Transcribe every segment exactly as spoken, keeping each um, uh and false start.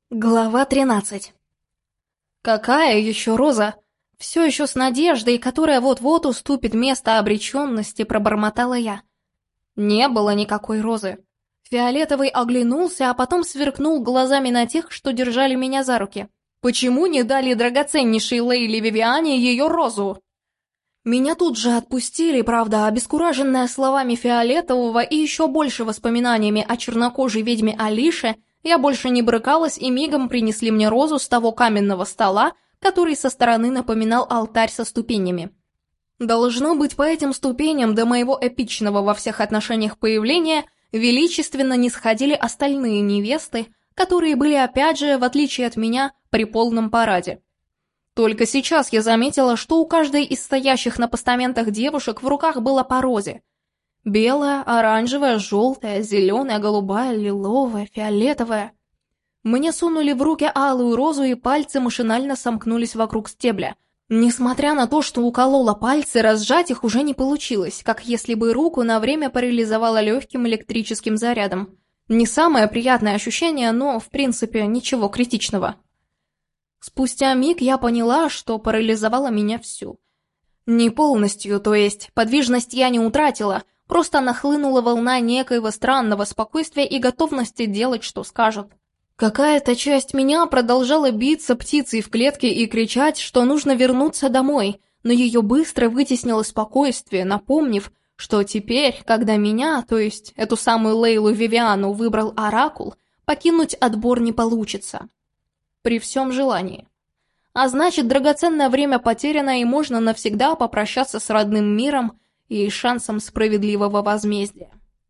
Глава тринадцать. Какая еще роза? Все еще с надеждой, которая вот-вот уступит место обреченности, пробормотала я. Не было никакой розы. Фиолетовый оглянулся, а потом сверкнул глазами на тех, что держали меня за руки. Почему не дали драгоценнейшей Лейле Вивиане ее розу? Меня тут же отпустили, правда, обескураженная словами Фиолетового и еще больше воспоминаниями о чернокожей ведьме Алише. Я больше не брыкалась, и мигом принесли мне розу с того каменного стола, который со стороны напоминал алтарь со ступенями. Должно быть, по этим ступеням до моего эпичного во всех отношениях появления величественно нисходили остальные невесты, которые были опять же, в отличие от меня, при полном параде. Только сейчас я заметила, что у каждой из стоящих на постаментах девушек в руках было по розе. Белая, оранжевая, желтая, зеленая, голубая, лиловая, фиолетовая. Мне сунули в руки алую розу, и пальцы машинально сомкнулись вокруг стебля. Несмотря на то, что уколола пальцы, разжать их уже не получилось, как если бы руку на время парализовало легким электрическим зарядом. Не самое приятное ощущение, но, в принципе, ничего критичного. Спустя миг я поняла, что парализовало меня всю. Не полностью, то есть подвижность я не утратила, просто нахлынула волна некоего странного спокойствия и готовности делать, что скажут. Какая-то часть меня продолжала биться птицей в клетке и кричать, что нужно вернуться домой, но ее быстро вытеснило спокойствие, напомнив, что теперь, когда меня, то есть эту самую Лейлу Вивиану, выбрал Оракул, покинуть отбор не получится. При всем желании. А значит, драгоценное время потеряно, и можно навсегда попрощаться с родным миром и шансом справедливого возмездия.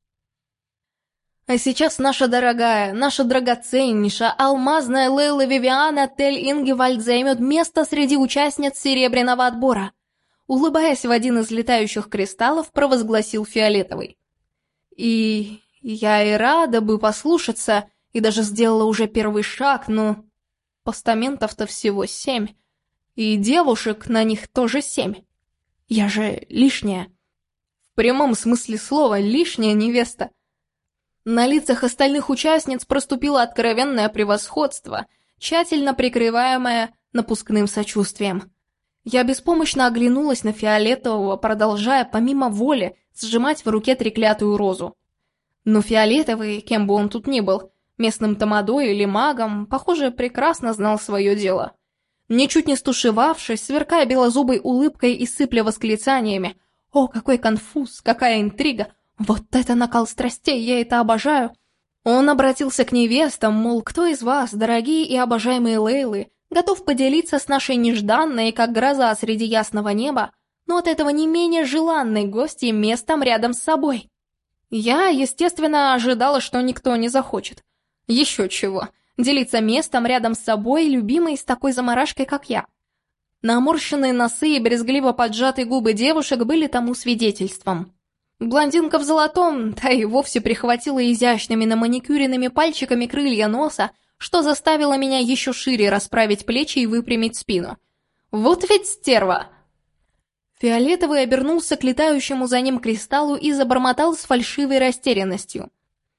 А сейчас наша дорогая, наша драгоценнейшая, алмазная Лейла Вивиана Тель-Ингевальд займет место среди участниц серебряного отбора. Улыбаясь в один из летающих кристаллов, провозгласил Фиолетовый. И я и рада бы послушаться, и даже сделала уже первый шаг, но постаментов-то всего семь, и девушек на них тоже семь. Я же лишняя. В прямом смысле слова лишняя невеста. На лицах остальных участниц проступило откровенное превосходство, тщательно прикрываемое напускным сочувствием. Я беспомощно оглянулась на Фиолетового, продолжая помимо воли сжимать в руке треклятую розу. Но Фиолетовый, кем бы он тут ни был, местным тамадой или магом, похоже, прекрасно знал свое дело. Ничуть не стушевавшись, сверкая белозубой улыбкой и сыпля восклицаниями: «О, какой конфуз, какая интрига! Вот это накал страстей, я это обожаю!» Он обратился к невестам, мол, кто из вас, дорогие и обожаемые Лейлы, готов поделиться с нашей нежданной, как гроза среди ясного неба, но от этого не менее желанной гостьей местом рядом с собой. Я, естественно, ожидала, что никто не захочет. Еще чего, делиться местом рядом с собой, любимой с такой заморашкой, как я. Наморщенные носы и брезгливо поджатые губы девушек были тому свидетельством. Блондинка в золотом, та и вовсе прихватила изящными наманикюренными пальчиками крылья носа, что заставило меня еще шире расправить плечи и выпрямить спину. Вот ведь стерва! Фиолетовый обернулся к летающему за ним кристаллу и забормотал с фальшивой растерянностью.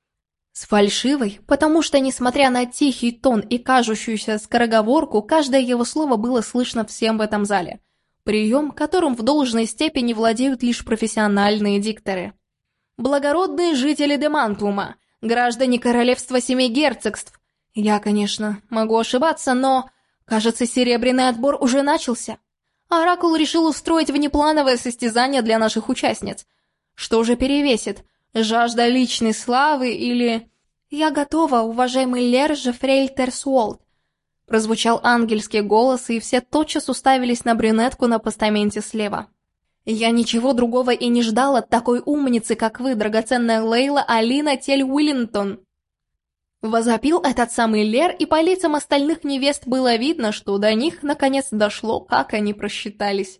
С фальшивой, потому что, несмотря на тихий тон и кажущуюся скороговорку, каждое его слово было слышно всем в этом зале. Прием, которым в должной степени владеют лишь профессиональные дикторы. Благородные жители Демантума, граждане королевства семи герцогств. Я, конечно, могу ошибаться, но, кажется, серебряный отбор уже начался. Оракул решил устроить внеплановое состязание для наших участниц. Что же перевесит? Жажда личной славы или... «Я готова, уважаемый Лер Жефрель Терсуолт», прозвучал ангельский голос, и все тотчас уставились на брюнетку на постаменте слева. «Я ничего другого и не ждал от такой умницы, как вы, драгоценная Лейла Алина Тель-Уиллингтон!» Возопил этот самый Лер, и по лицам остальных невест было видно, что до них наконец дошло, как они просчитались.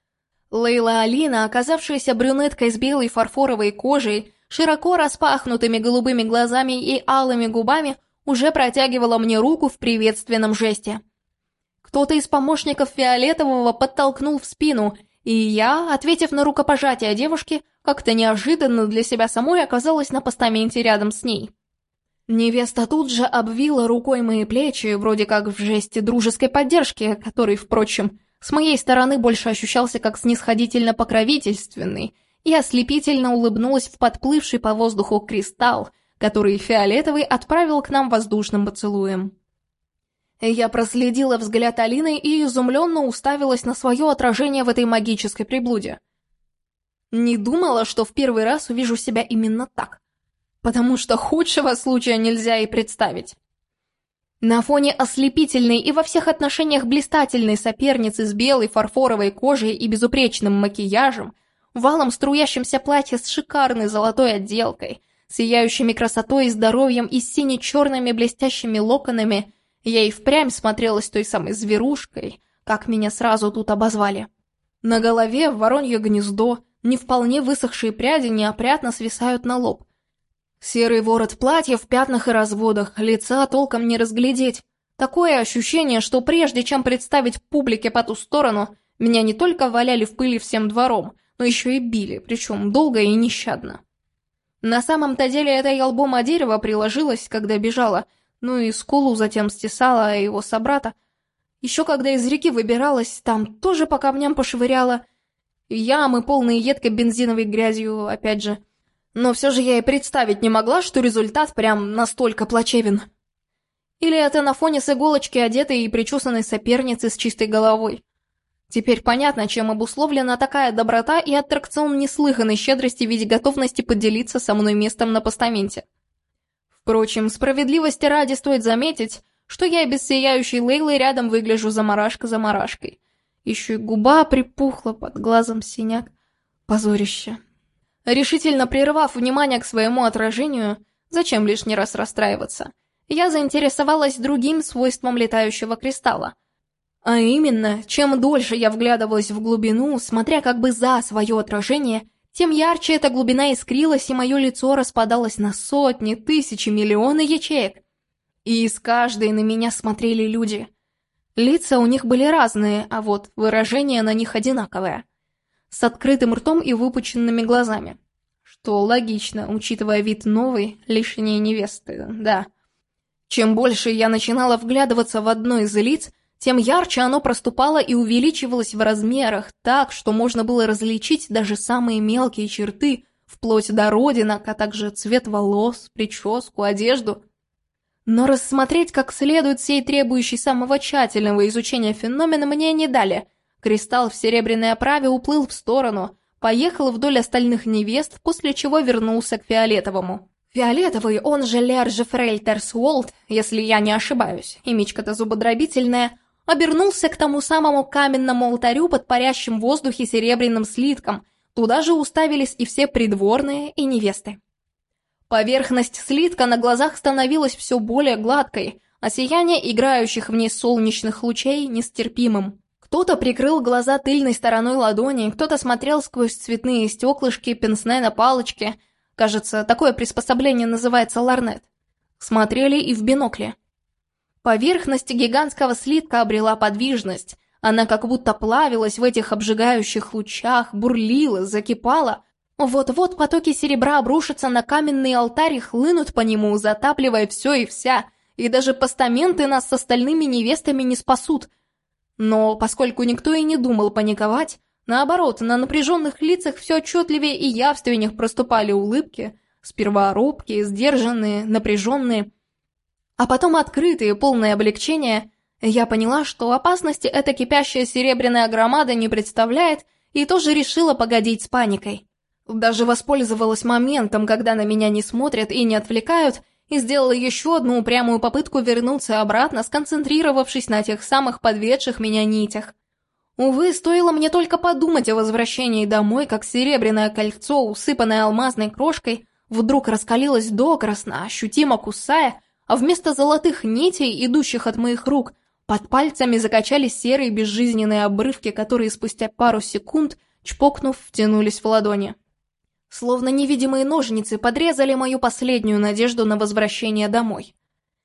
Лейла Алина, оказавшаяся брюнеткой с белой фарфоровой кожей, широко распахнутыми голубыми глазами и алыми губами, уже протягивала мне руку в приветственном жесте. Кто-то из помощников Фиолетового подтолкнул в спину, и я, ответив на рукопожатие девушки, как-то неожиданно для себя самой оказалась на постаменте рядом с ней. Невеста тут же обвила рукой мои плечи, вроде как в жесте дружеской поддержки, который, впрочем, с моей стороны больше ощущался как снисходительно-покровительственный, и ослепительно улыбнулась в подплывший по воздуху кристалл, который фиолетовый отправил к нам воздушным поцелуем. Я проследила взгляд Алины и изумленно уставилась на свое отражение в этой магической приблуде. Не думала, что в первый раз увижу себя именно так, потому что худшего случая нельзя и представить. На фоне ослепительной и во всех отношениях блистательной соперницы с белой фарфоровой кожей и безупречным макияжем, валом струящимся платье с шикарной золотой отделкой, сияющими красотой и здоровьем и сине-черными блестящими локонами, я и впрямь смотрелась той самой зверушкой, как меня сразу тут обозвали. На голове воронье гнездо, не вполне высохшие пряди неопрятно свисают на лоб. Серый ворот платья в пятнах и разводах, лица толком не разглядеть. Такое ощущение, что прежде чем представить публике по ту сторону, меня не только валяли в пыли всем двором, но еще и били, причем долго и нещадно. На самом-то деле это я лбом о дерево приложилась, когда бежала, ну и скулу затем стесала его собрата. Еще когда из реки выбиралась, там тоже по камням пошвыряла. Ямы, полные едкой бензиновой грязью, опять же. Но все же я и представить не могла, что результат прям настолько плачевен. Или это на фоне с иголочки одетой и причесанной соперницы с чистой головой. Теперь понятно, чем обусловлена такая доброта и аттракцион неслыханной щедрости в виде готовности поделиться со мной местом на постаменте. Впрочем, справедливости ради стоит заметить, что я и без сияющей Лейлы рядом выгляжу заморашка заморашкой. Еще и губа припухла, под глазом синяк. Позорище. Решительно прервав внимание к своему отражению, зачем лишний раз расстраиваться, я заинтересовалась другим свойством летающего кристалла. А именно, чем дольше я вглядывалась в глубину, смотря как бы за свое отражение, тем ярче эта глубина искрилась, и мое лицо распадалось на сотни, тысячи, миллионы ячеек. И из каждой на меня смотрели люди. Лица у них были разные, а вот выражение на них одинаковое. С открытым ртом и выпученными глазами. Что логично, учитывая вид новой, лишней невесты, да. Чем больше я начинала вглядываться в одно из лиц, тем ярче оно проступало и увеличивалось в размерах так, что можно было различить даже самые мелкие черты, вплоть до родинок, а также цвет волос, прическу, одежду. Но рассмотреть как следует сей требующий самого тщательного изучения феномен мне не дали. Кристалл в серебряной оправе уплыл в сторону, поехал вдоль остальных невест, после чего вернулся к фиолетовому. Фиолетовый, он же Лер Жефрейльтерсуолт, если я не ошибаюсь, имечко-то зубодробительное, обернулся к тому самому каменному алтарю под парящим в воздухе серебряным слитком. Туда же уставились и все придворные, и невесты. Поверхность слитка на глазах становилась все более гладкой, а сияние играющих в ней солнечных лучей нестерпимым. Кто-то прикрыл глаза тыльной стороной ладони, кто-то смотрел сквозь цветные стеклышки пенсне на палочке. Кажется, такое приспособление называется ларнет. Смотрели и в бинокле. Поверхность гигантского слитка обрела подвижность. Она как будто плавилась в этих обжигающих лучах, бурлила, закипала. Вот-вот потоки серебра обрушатся на каменный алтарь и хлынут по нему, затапливая все и вся. И даже постаменты нас с остальными невестами не спасут. Но поскольку никто и не думал паниковать, наоборот, на напряженных лицах все отчетливее и явственнее проступали улыбки, сперва робкие, сдержанные, напряженные, а потом открытые, полное облегчение. Я поняла, что опасности эта кипящая серебряная громада не представляет, и тоже решила погодить с паникой. Даже воспользовалась моментом, когда на меня не смотрят и не отвлекают, и сделала еще одну упрямую попытку вернуться обратно, сконцентрировавшись на тех самых подведших меня нитях. Увы, стоило мне только подумать о возвращении домой, как серебряное кольцо, усыпанное алмазной крошкой, вдруг раскалилось докрасно, ощутимо кусая, а вместо золотых нитей, идущих от моих рук, под пальцами закачались серые безжизненные обрывки, которые спустя пару секунд, чпокнув, втянулись в ладони. Словно невидимые ножницы подрезали мою последнюю надежду на возвращение домой.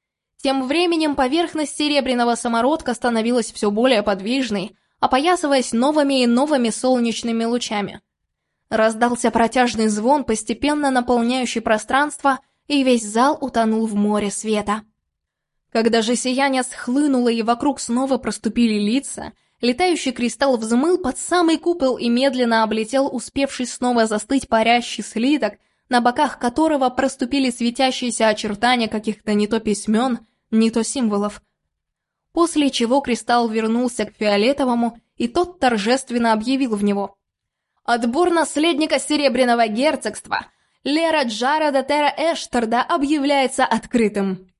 Тем временем поверхность серебряного самородка становилась все более подвижной, опоясываясь новыми и новыми солнечными лучами. Раздался протяжный звон, постепенно наполняющий пространство, и весь зал утонул в море света. Когда же сияние схлынуло и вокруг снова проступили лица, летающий кристалл взмыл под самый купол и медленно облетел успевший снова застыть парящий слиток, на боках которого проступили светящиеся очертания каких-то не то письмен, не то символов. После чего кристалл вернулся к фиолетовому, и тот торжественно объявил в него: «Отбор наследника Серебряного герцогства Лера Джареда Тера Эштерда объявляется открытым».